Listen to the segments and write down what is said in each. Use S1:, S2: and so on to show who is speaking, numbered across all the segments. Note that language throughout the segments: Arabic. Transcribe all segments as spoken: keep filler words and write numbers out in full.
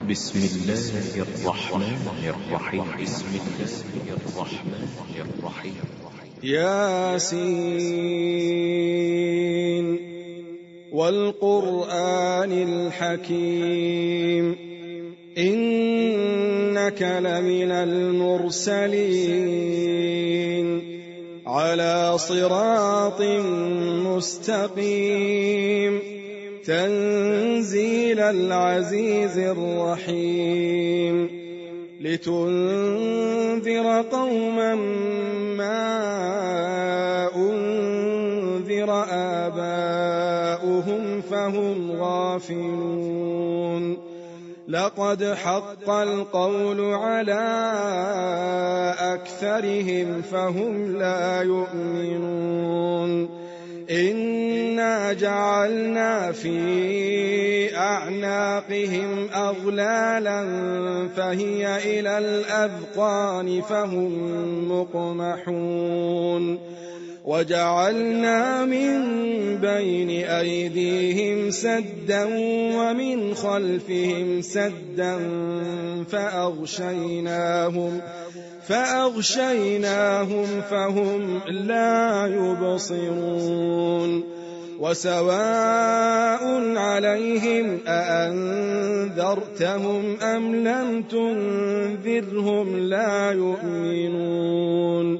S1: بسم الله الرحمن الرحيم بسم الله الرحمن الرحيم
S2: ياسين والقرآن الحكيم إنك لمن المرسلين على صراط مستقيم تنزيل العزيز الرحيم لتنذر قوما ما أنذر آباؤهم فهم غافلون لقد حق القول على أكثرهم فهم لا يؤمنون إنا جعلنا في أعناقهم أغلالا فهي إلى الأذقان فهم مقمحون وجعلنا من بين أيديهم سدا ومن خلفهم سدا فأغشيناهم فأغشيناهم فهم لا يبصرون وسواء عليهم أأنذرتهم أم لم تنذرهم لا يؤمنون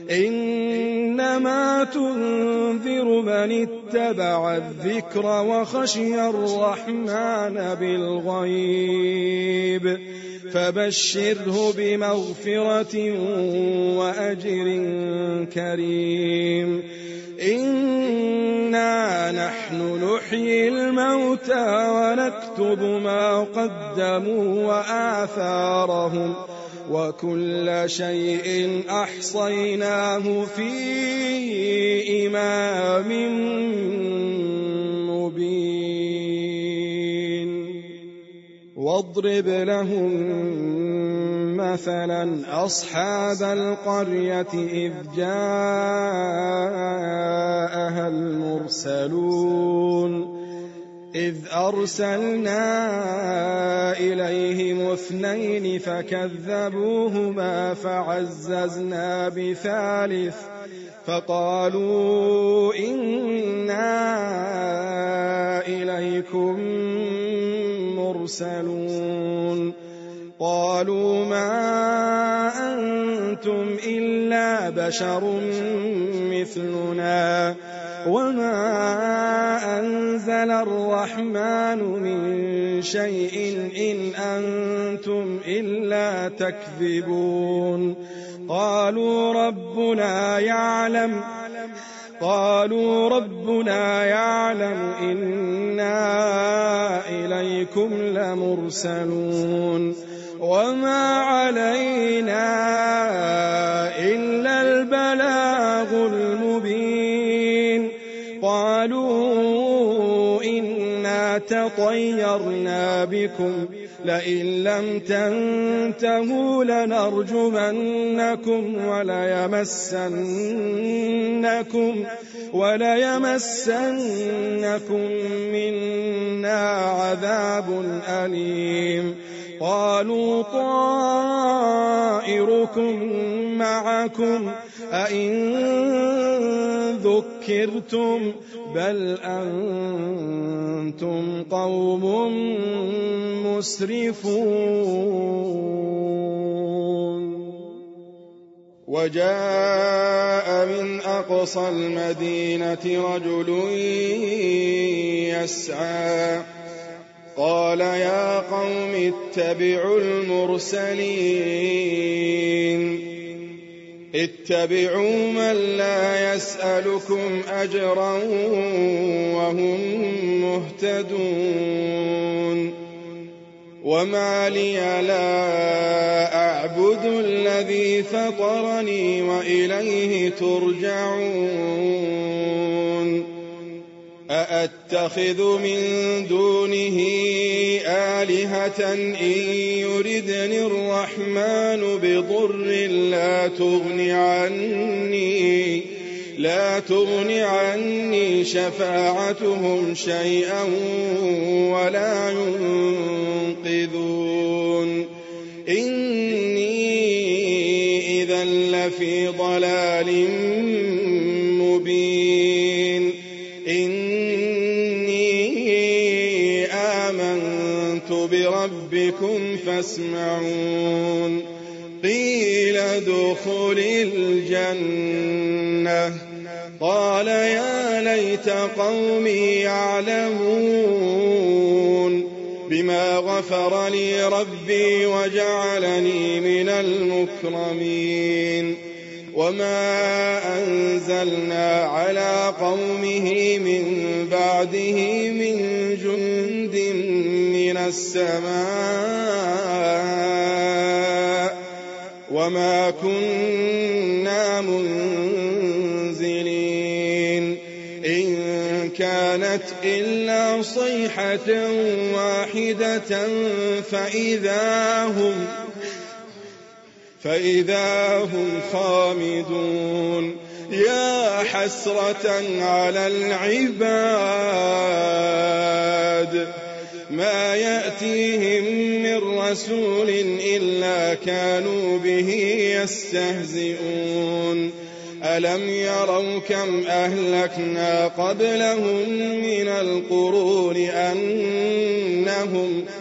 S2: إنما تنذر من اتبع الذكر وخشي الرحمن بالغيب فبشره بمغفرة وأجر كريم إنا نحن نحيي الموتى ونكتب ما قدموا وآثارهم وكل شيء أحصيناه في إمام مبين واضرب لهم مثلا أصحاب القرية إذ جاءها المرسلون إذ أرسلنا إليهم اثنين فكذبوهما فعززنا بثالث فقالوا إنا إليكم مرسلون قالوا ما أنتم إلا بشر مثلنا وما أنزل الرحمن من شيء إن أنتم إلا تكذبون قالوا ربنا يعلم قالوا ربنا يعلم إنا إليكم لمرسلون وما علينا إلا البلاغ المبين قالوا إنا تطيرنا بكم لئن لم تنتهوا لنرجمنكم وليمسنكم وليمسنكم منا عذاب أليم قالوا طائركم معكم أئن ذكرتم بل أنتم قوم مسرفون وجاء من أقصى المدينة رجل يسعى قال يا قوم اتبعوا المرسلين اتبعوا من لا يسألكم أجرا وهم مهتدون وما لي لا أعبد الذي فطرني وإليه ترجعون أأتخذ من دونه آلهة إن يردني الرحمن بضر لا تغن عني لا تغن عني شفاعتهم شيئا ولا ينقذون إني إذا لفي ضلال مبين إني آمنت بربكم فاسمعون قيل ادخل الجنة قال يا ليت قومي يعلمون بما غفر لي ربي وجعلني من المكرمين وما أنزلنا على قومه من بعده من جند من السماء وما كنا منزلين إن كانت إلا صيحة واحدة فإذا هم فإذا هم خامدون يا حسرة على العباد ما يأتيهم من رسول إلا كانوا به يستهزئون ألم يروا كم أهلكنا قبلهم من القرون أنهم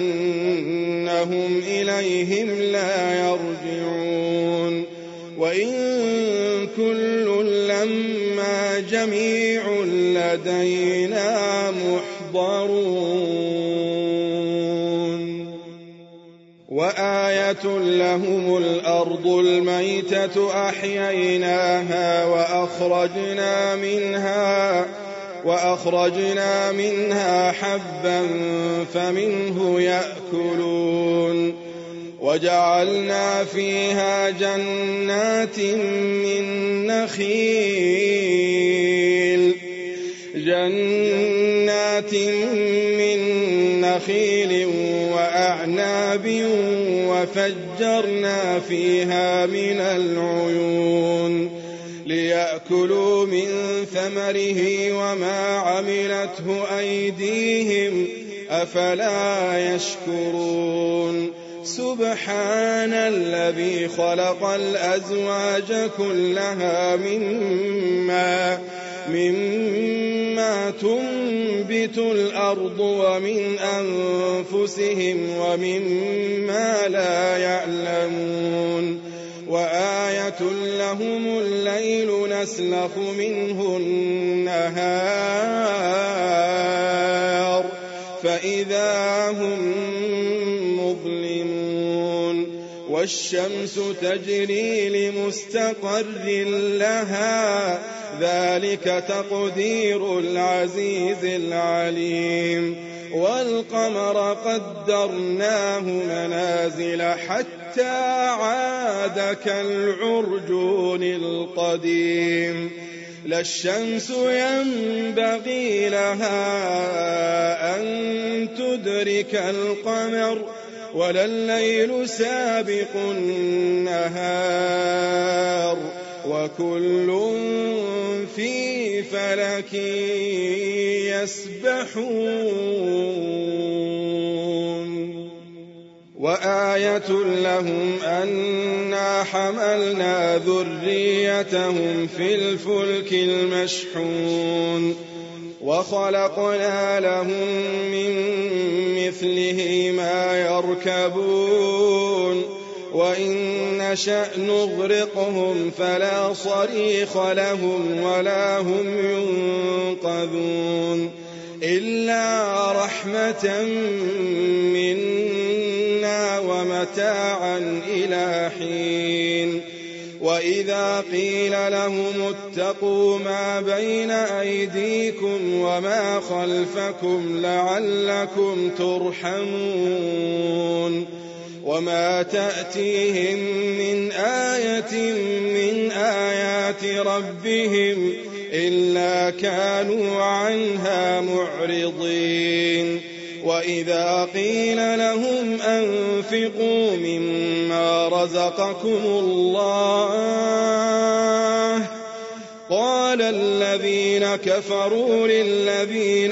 S2: أنهم إليهم لا يرجعون وإن كل لما جميع لدينا محضرون وآية لهم الأرض الميتة أحييناها وأخرجنا منها وأخرجنا منها حبا فمنه يأكلون وجعلنا فيها جنات من نخيل جنات من نخيل وأعناب وفجرنا فيها من العيون ليأكلوا من ثمره وما عملته أيديهم أفلا يشكرون سبحان الذي خلق الأزواج كلها مما مما تنبت الأرض ومن أنفسهم ومما لا يعلمون وآية لهم الليل نسلخ منه النهار فإذا هم مظلمون والشمس تجري لمستقر لها ذلك تقدير العزيز العليم والقمر قدرناه منازل حتى عاد كالعرجون القديم لا الشمس ينبغي لها أن تدرك القمر ولا الليل سابق النهار وكل في فلك يسبحون وآية لهم أنا حملنا ذريتهم في الفلك المشحون وخلقنا لهم من مثله ما يركبون وإن نشأ نغرقهم فلا صريخ لهم ولا هم ينقذون إلا رحمة منا ومتاعا إلى حين وإذا قيل لهم اتقوا ما بين أيديكم وما خلفكم لعلكم ترحمون وما تأتيهم من آية من آيات ربهم إلا كانوا عنها معرضين وإذا قيل لهم أنفقوا مما رزقكم الله قال الذين كفروا للذين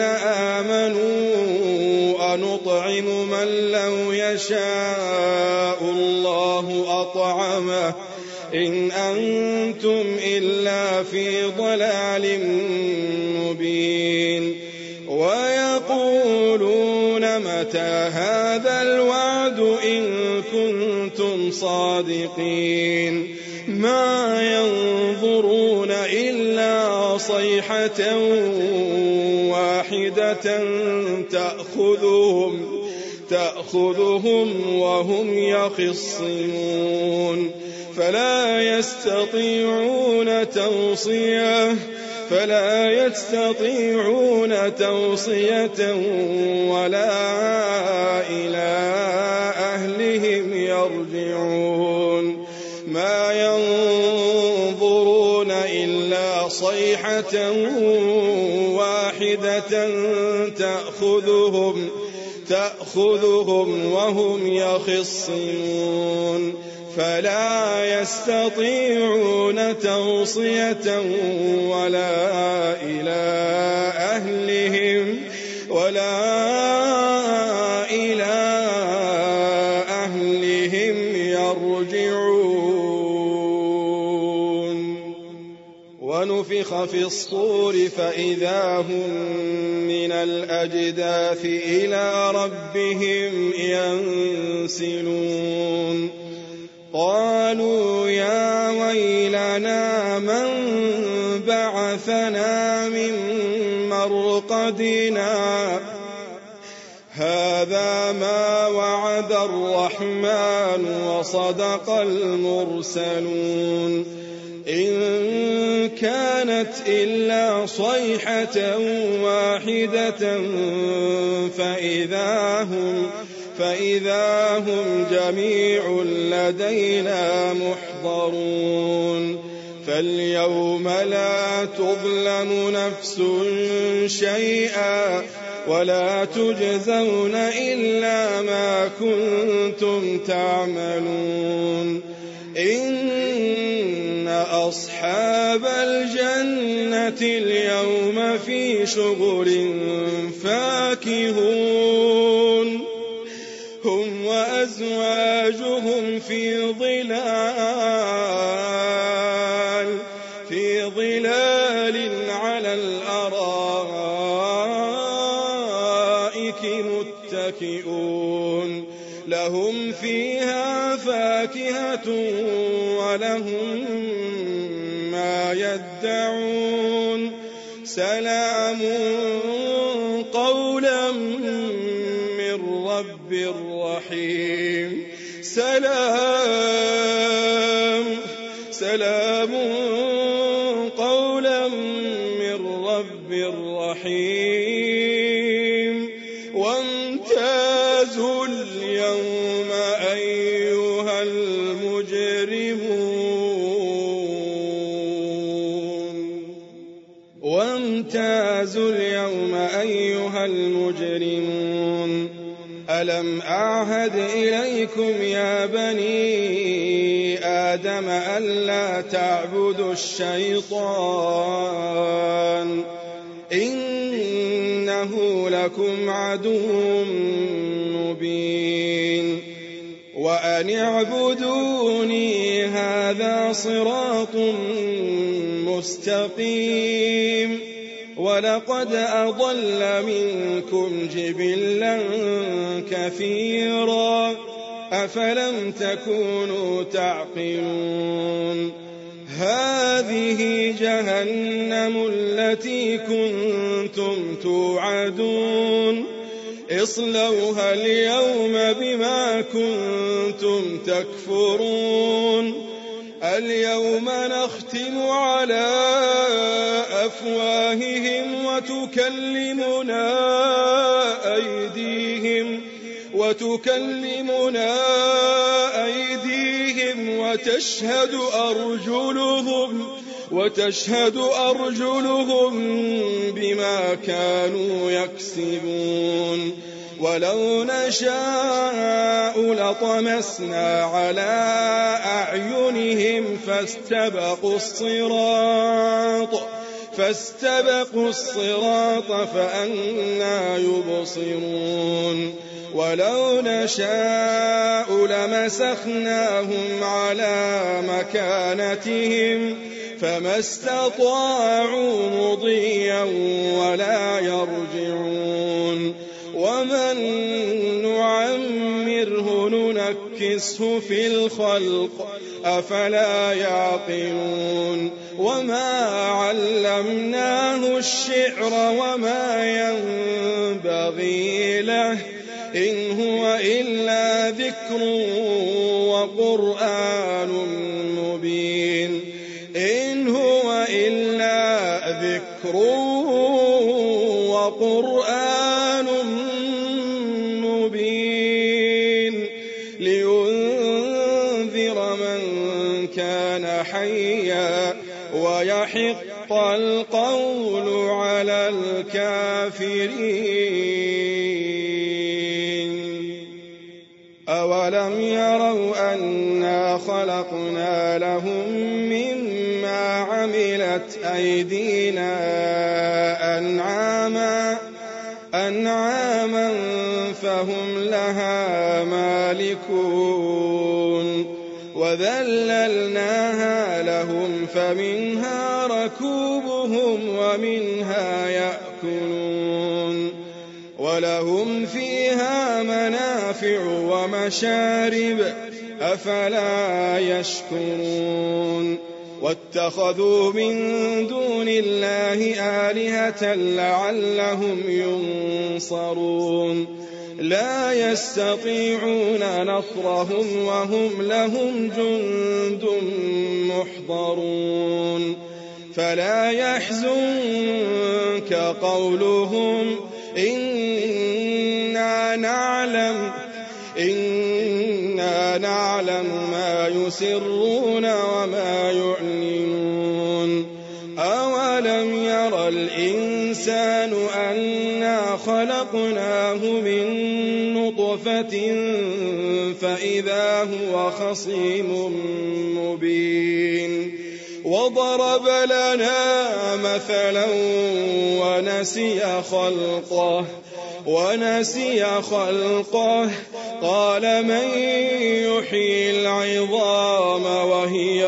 S2: آمنوا أنطعم من لو يشاء الله أطعمه إن أنتم إلا في ضلال مبين ويقولون متى هذا الوعد إن كنتم صادقين ما ينظرون إلا صيحة واحدة تأخذهم تأخذهم وهم يخصمون فلا يستطيعون توصية فلا يستطيعون توصية ولا إلى أهلهم يرجعون ما ينظرون إلا صيحة واحدة تأخذهم تأخذهم وهم يخصمون فلا يستطيعون توصية ولا إلى أهلهم ولا إلى أهلهم يرجعون ونفخ في الصور فإذا هم من الأجداث إلى ربهم ينسلون قالوا يا ويلنا من بعثنا من مرقدنا هذا ما وعد الرحمن وصدق المرسلون إن كانت إلا صيحة واحدة فإذا هم فإذا هم جميع لدينا محضرون فاليوم لا تظلم نفس شيئا ولا تجزون إلا ما كنتم تعملون إن أصحاب الجنة اليوم في شغل فاكهون هم وأزواجهم في ظلال في ظلال على الأرائك متكئون لهم فيها فاكهة ولهم ما يدعون سلام قولا من رب رحيم سلام سلام قولا من رب رحيم وامتازوا اليوم أيها المجرمون وامتازوا اليوم أيها المجرمون ألم أعهد إليكم يا بني آدم ألا تعبدوا الشيطان إنه لكم عدو مبين وأن اعبدوني هذا صراط مستقيم ولقد أضل منكم جبلا كثيرا أفلم تكونوا تعقلون هذه جهنم التي كنتم توعدون اصلوها اليوم بما كنتم تكفرون اليوم نختم على أفواههم وتكلمنا أيديهم وتكلمنا أيديهم وتشهد أرجلهم وتشهد أرجلهم بما كانوا يكسبون ولو نشاء فطمسنا على أعينهم فاستبقوا الصراط فاستبقوا الصراط فأنى يبصرون ولو نشاء لمسخناهم على مكانتهم فما استطاعوا مضيا ولا يرجعون ومن نعمره ننكسه في الخلق أفلا يعقلون وما علمناه الشعر وما ينبغي له إن هو إلا ذكر وقرآن مبين إن هو إلا ذكر وقرآن مبين لينذر من كان حيا ويحق القول على الكافرين أولم يروا أنا خلقنا لهم مما عملت أيدينا أنعاما أنعاما فهم لها مالكون وذللناها لهم فمنها ركوبهم ومنها يأكلون ولهم فيها منافع ومشارب أفلا يشكرون واتخذوا من دون الله آلهة لعلهم ينصرون لا يستطيعون نصرهم وهم لهم جند محضرون فلا يحزنك قولهم إنا نعلم إنا نعلم ما يسرون وما يعلنون أولم ير الإنسان أنا خلقناه من نطفة فإذا هو خصيم مبين وضرب لنا مثلا ونسي خلقه ونسي خلقه قال من يحيي العظام وهي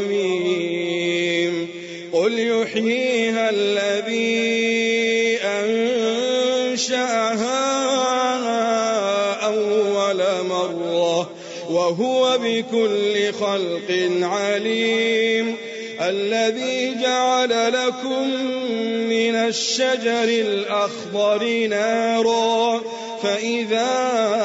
S2: رميم قل يحييها الذي أنشأها أول مرة وهو بكل خلق عليم الذي جعل لكم من الشجر الأخضر نارا فإذا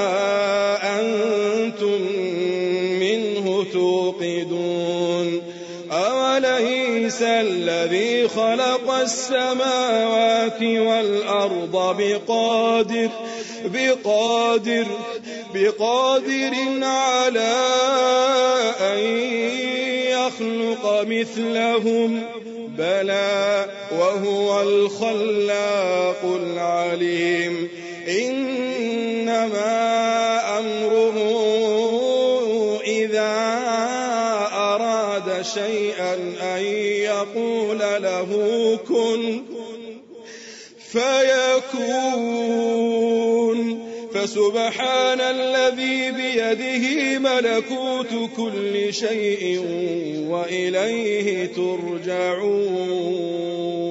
S2: أنتم منه توقدون أوليس الذي خلق السماوات والأرض بقادر بقادر بقادر على أن يخلق مثلهم بلى وهو الخلاق العليم إنما أمره إذا أراد شيئا أن يقول له كن فيكون فسبحان الذي بيده ملكوت كل شيء وإليه ترجعون.